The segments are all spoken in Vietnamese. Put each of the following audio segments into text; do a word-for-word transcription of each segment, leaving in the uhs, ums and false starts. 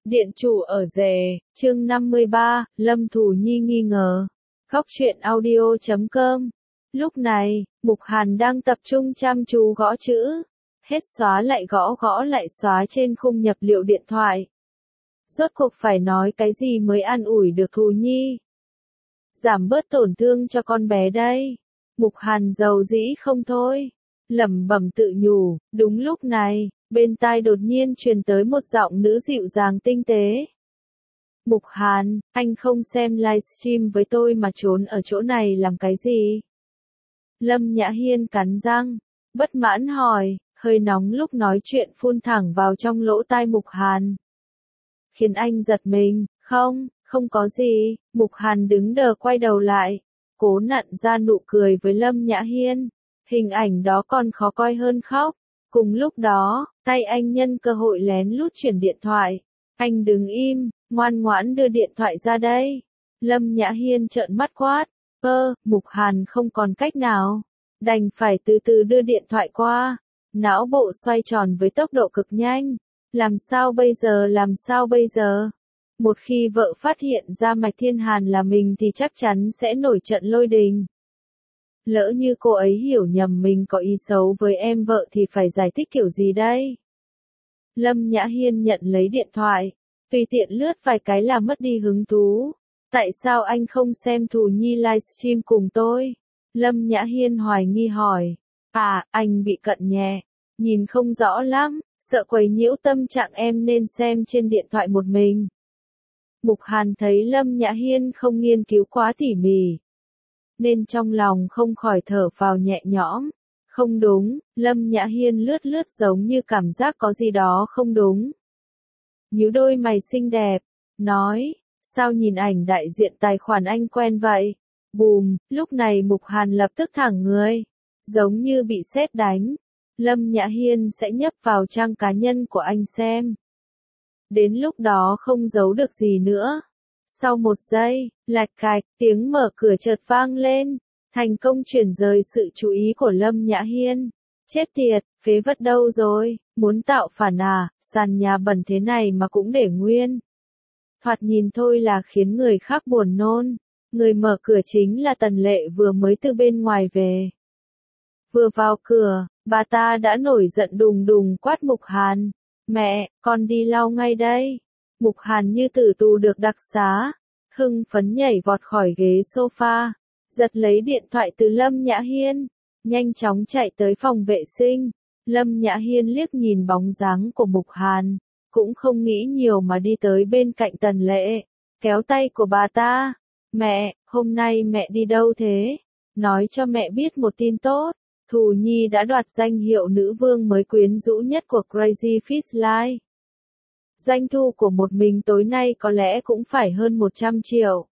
Điện chủ ở rể, chương năm mươi ba, Lâm Thù Nhi nghi ngờ. Góc truyện audio chấm com. Lúc này, Mục Hàn đang tập trung chăm chú gõ chữ. Hết xóa lại gõ gõ lại xóa trên khung nhập liệu điện thoại. Rốt cuộc phải nói cái gì mới an ủi được Thù Nhi. Giảm bớt tổn thương cho con bé đây. Mục Hàn giàu dĩ không thôi. Lẩm bẩm tự nhủ, đúng lúc này, bên tai đột nhiên truyền tới một giọng nữ dịu dàng tinh tế. Mục Hàn, anh không xem livestream với tôi mà trốn ở chỗ này làm cái gì? Lâm Nhã Hiên cắn răng, bất mãn hỏi, hơi nóng lúc nói chuyện phun thẳng vào trong lỗ tai Mục Hàn. Khiến anh giật mình, không, không có gì, Mục Hàn đứng đờ quay đầu lại, cố nặn ra nụ cười với Lâm Nhã Hiên. Hình ảnh đó còn khó coi hơn khóc. Cùng lúc đó, tay anh nhân cơ hội lén lút chuyển điện thoại. Anh đừng im, ngoan ngoãn đưa điện thoại ra đây. Lâm Nhã Hiên trợn mắt quát. Ơ, Mục Hàn không còn cách nào. Đành phải từ từ đưa điện thoại qua. Não bộ xoay tròn với tốc độ cực nhanh. Làm sao bây giờ làm sao bây giờ? Một khi vợ phát hiện ra Mạch Thiên Hàn là mình thì chắc chắn sẽ nổi trận lôi đình. Lỡ như cô ấy hiểu nhầm mình có ý xấu với em vợ thì phải giải thích kiểu gì đây? Lâm Nhã Hiên nhận lấy điện thoại, tùy tiện lướt vài cái là mất đi hứng thú. Tại sao anh không xem Thù Nhi livestream cùng tôi? Lâm Nhã Hiên hoài nghi hỏi. À, anh bị cận nhẹ, nhìn không rõ lắm, sợ quấy nhiễu tâm trạng em nên xem trên điện thoại một mình. Mục Hàn thấy Lâm Nhã Hiên không nghiên cứu quá tỉ mỉ, nên trong lòng không khỏi thở phào nhẹ nhõm. Không đúng, Lâm Nhã Hiên lướt lướt giống như cảm giác có gì đó không đúng. Nhíu đôi mày xinh đẹp, nói, sao nhìn ảnh đại diện tài khoản anh quen vậy? Bùm, lúc này Mục Hàn lập tức thẳng người, giống như bị sét đánh. Lâm Nhã Hiên sẽ nhấp vào trang cá nhân của anh xem. Đến lúc đó không giấu được gì nữa. Sau một giây, lạch cạch, tiếng mở cửa chợt vang lên, thành công chuyển rời sự chú ý của Lâm Nhã Hiên. Chết tiệt, phế vật đâu rồi, muốn tạo phản à, sàn nhà bẩn thế này mà cũng để nguyên. Thoạt nhìn thôi là khiến người khác buồn nôn. Người mở cửa chính là Tần Lệ vừa mới từ bên ngoài về. Vừa vào cửa, bà ta đã nổi giận đùng đùng quát Mục Hàn. Mẹ, con đi lau ngay đây. Mục Hàn như tử tù được đặc xá, hưng phấn nhảy vọt khỏi ghế sofa, giật lấy điện thoại từ Lâm Nhã Hiên, nhanh chóng chạy tới phòng vệ sinh. Lâm Nhã Hiên liếc nhìn bóng dáng của Mục Hàn, cũng không nghĩ nhiều mà đi tới bên cạnh Tần Lệ, kéo tay của bà ta. Mẹ, hôm nay mẹ đi đâu thế? Nói cho mẹ biết một tin tốt, Thù Nhi đã đoạt danh hiệu nữ vương mới quyến rũ nhất của Crazy Fish Live. Doanh thu của một mình tối nay có lẽ cũng phải hơn một trăm triệu.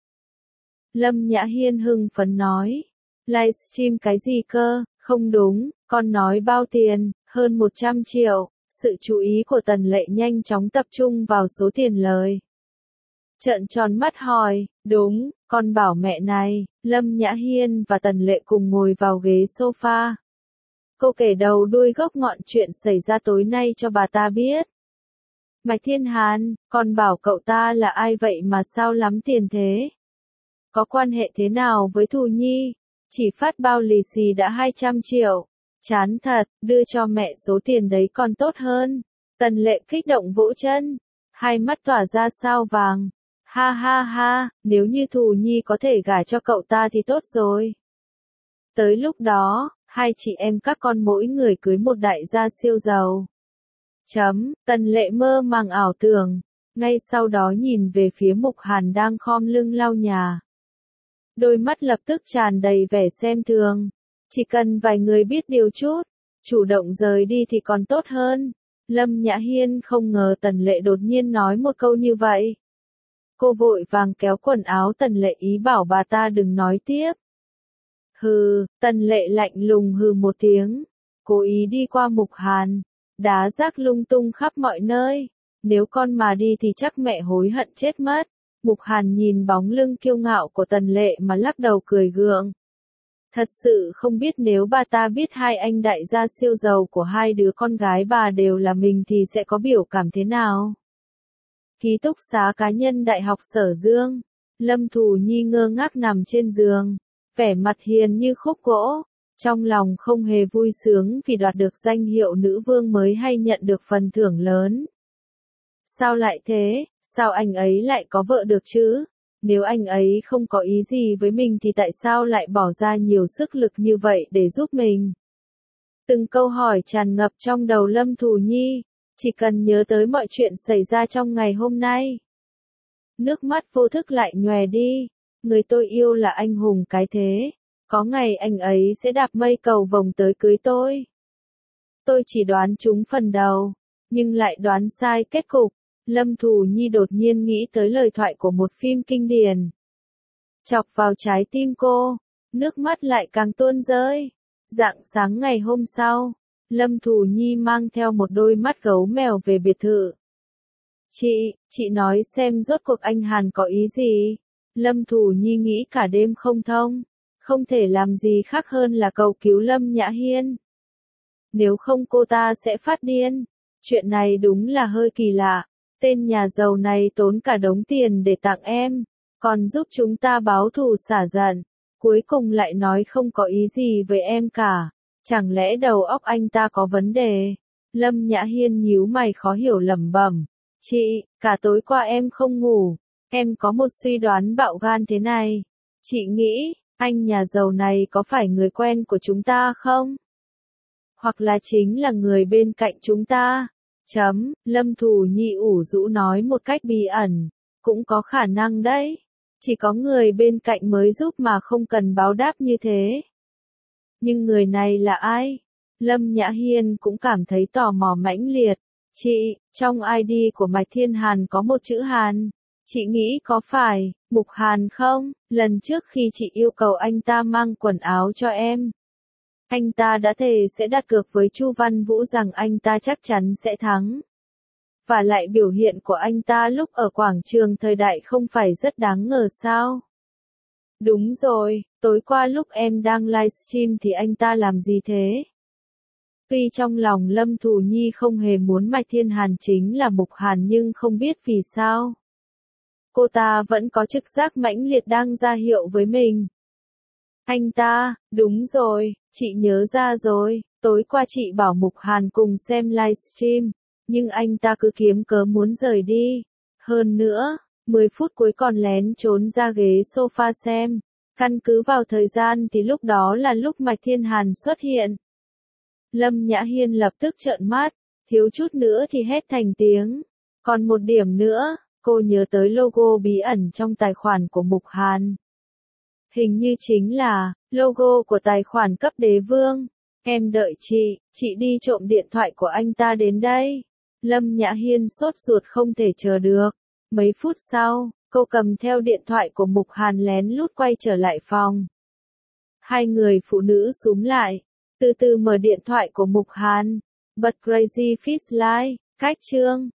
Lâm Nhã Hiên hưng phấn nói. Livestream cái gì cơ, không đúng, con nói bao tiền, hơn một trăm triệu. Sự chú ý của Tần Lệ nhanh chóng tập trung vào số tiền lời. Trợn tròn mắt hỏi, đúng, con bảo mẹ này. Lâm Nhã Hiên và Tần Lệ cùng ngồi vào ghế sofa. Cô kể đầu đuôi gốc ngọn chuyện xảy ra tối nay cho bà ta biết. Mạch Thiên Hàn, con bảo cậu ta là ai vậy mà sao lắm tiền thế? Có quan hệ thế nào với Thù Nhi? Chỉ phát bao lì xì đã hai trăm triệu. Chán thật, đưa cho mẹ số tiền đấy còn tốt hơn. Tần Lệ kích động vỗ chân, hai mắt tỏa ra sao vàng. Ha ha ha, nếu như Thù Nhi có thể gả cho cậu ta thì tốt rồi. Tới lúc đó, hai chị em các con mỗi người cưới một đại gia siêu giàu. Chấm, Tần Lệ mơ màng ảo tưởng, ngay sau đó nhìn về phía Mục Hàn đang khom lưng lau nhà. Đôi mắt lập tức tràn đầy vẻ xem thường, chỉ cần vài người biết điều chút, chủ động rời đi thì còn tốt hơn. Lâm Nhã Hiên không ngờ Tần Lệ đột nhiên nói một câu như vậy. Cô vội vàng kéo quần áo Tần Lệ ý bảo bà ta đừng nói tiếp. Hừ, Tần Lệ lạnh lùng hừ một tiếng, cố ý đi qua Mục Hàn. Đá rác lung tung khắp mọi nơi. Nếu con mà đi thì chắc mẹ hối hận chết mất. Mục Hàn nhìn bóng lưng kiêu ngạo của Tần Lệ mà lắc đầu cười gượng. Thật sự không biết nếu bà ta biết hai anh đại gia siêu giàu của hai đứa con gái bà đều là mình thì sẽ có biểu cảm thế nào. Ký túc xá cá nhân Đại học Sở Dương. Lâm Thù Nhi ngơ ngác nằm trên giường, vẻ mặt hiền như khúc gỗ, trong lòng không hề vui sướng vì đoạt được danh hiệu nữ vương mới hay nhận được phần thưởng lớn. Sao lại thế, sao anh ấy lại có vợ được chứ? Nếu anh ấy không có ý gì với mình thì tại sao lại bỏ ra nhiều sức lực như vậy để giúp mình? Từng câu hỏi tràn ngập trong đầu Lâm Thù Nhi, chỉ cần nhớ tới mọi chuyện xảy ra trong ngày hôm nay. Nước mắt vô thức lại nhòe đi, người tôi yêu là anh hùng cái thế, có ngày anh ấy sẽ đạp mây cầu vồng tới cưới tôi. Tôi chỉ đoán trúng phần đầu, nhưng lại đoán sai kết cục. Lâm Thù Nhi đột nhiên nghĩ tới lời thoại của một phim kinh điển. Chọc vào trái tim cô, nước mắt lại càng tuôn rơi. Rạng sáng ngày hôm sau, Lâm Thù Nhi mang theo một đôi mắt gấu mèo về biệt thự. Chị, chị nói xem rốt cuộc anh Hàn có ý gì? Lâm Thù Nhi nghĩ cả đêm không thông, không thể làm gì khác hơn là cầu cứu Lâm Nhã Hiên. Nếu không cô ta sẽ phát điên. Chuyện này đúng là hơi kỳ lạ. Tên nhà giàu này tốn cả đống tiền để tặng em, còn giúp chúng ta báo thù xả giận. Cuối cùng lại nói không có ý gì với em cả. Chẳng lẽ đầu óc anh ta có vấn đề? Lâm Nhã Hiên nhíu mày khó hiểu lẩm bẩm. Chị, cả tối qua em không ngủ. Em có một suy đoán bạo gan thế này. Chị nghĩ, anh nhà giàu này có phải người quen của chúng ta không? Hoặc là chính là người bên cạnh chúng ta? Chấm, Lâm Thù Nhi ủ rũ nói một cách bí ẩn. Cũng có khả năng đấy. Chỉ có người bên cạnh mới giúp mà không cần báo đáp như thế. Nhưng người này là ai? Lâm Nhã Hiên cũng cảm thấy tò mò mãnh liệt. Chị, trong i đê của Mạch Thiên Hàn có một chữ Hàn. Chị nghĩ có phải, Mục Hàn không? Lần trước khi chị yêu cầu anh ta mang quần áo cho em, anh ta đã thề sẽ đặt cược với Chu Văn Vũ rằng anh ta chắc chắn sẽ thắng. Và lại biểu hiện của anh ta lúc ở quảng trường thời đại không phải rất đáng ngờ sao? Đúng rồi, tối qua lúc em đang livestream thì anh ta làm gì thế? Tuy trong lòng Lâm Thù Nhi không hề muốn Mạch Thiên Hàn chính là Mục Hàn nhưng không biết vì sao. Cô ta vẫn có trực giác mãnh liệt đang ra hiệu với mình. Anh ta, đúng rồi, chị nhớ ra rồi, tối qua chị bảo Mục Hàn cùng xem livestream, nhưng anh ta cứ kiếm cớ muốn rời đi. Hơn nữa, mười phút cuối còn lén trốn ra ghế sofa xem. Căn cứ vào thời gian thì lúc đó là lúc Mạch Thiên Hàn xuất hiện. Lâm Nhã Hiên lập tức trợn mắt, thiếu chút nữa thì hét thành tiếng. Còn một điểm nữa, cô nhớ tới logo bí ẩn trong tài khoản của Mục Hàn. Hình như chính là logo của tài khoản cấp đế vương. Em đợi chị, chị đi trộm điện thoại của anh ta đến đây. Lâm Nhã Hiên sốt ruột không thể chờ được. Mấy phút sau, cô cầm theo điện thoại của Mục Hàn lén lút quay trở lại phòng. Hai người phụ nữ xúm lại, từ từ mở điện thoại của Mục Hàn, bật Crazy Fish Live, cách chương.